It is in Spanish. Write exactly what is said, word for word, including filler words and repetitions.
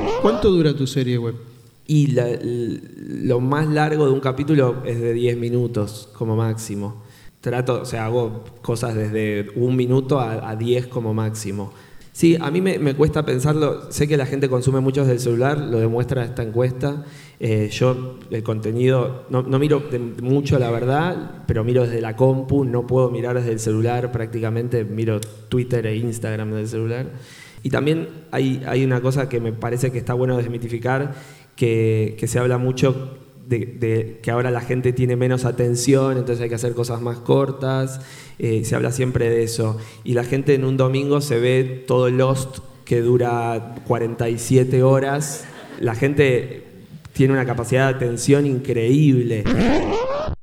¿Cuánto dura tu serie web? Y la, lo más largo de un capítulo es de diez minutos como máximo. Trato, o sea, hago cosas desde un minuto a, a diez como máximo. Sí, a mí me, me cuesta pensarlo. Sé que la gente consume mucho desde el celular, lo demuestra esta encuesta. Eh, yo el contenido no, no miro de mucho, la verdad, pero miro desde la compu, no puedo mirar desde el celular prácticamente, miro Twitter e Instagram desde el celular. Y también hay, hay una cosa que me parece que está bueno desmitificar, que, que se habla mucho de, de que ahora la gente tiene menos atención, entonces hay que hacer cosas más cortas, eh, se habla siempre de eso. Y la gente en un domingo se ve todo Lost, que dura cuarenta y siete horas. La gente tiene una capacidad de atención increíble.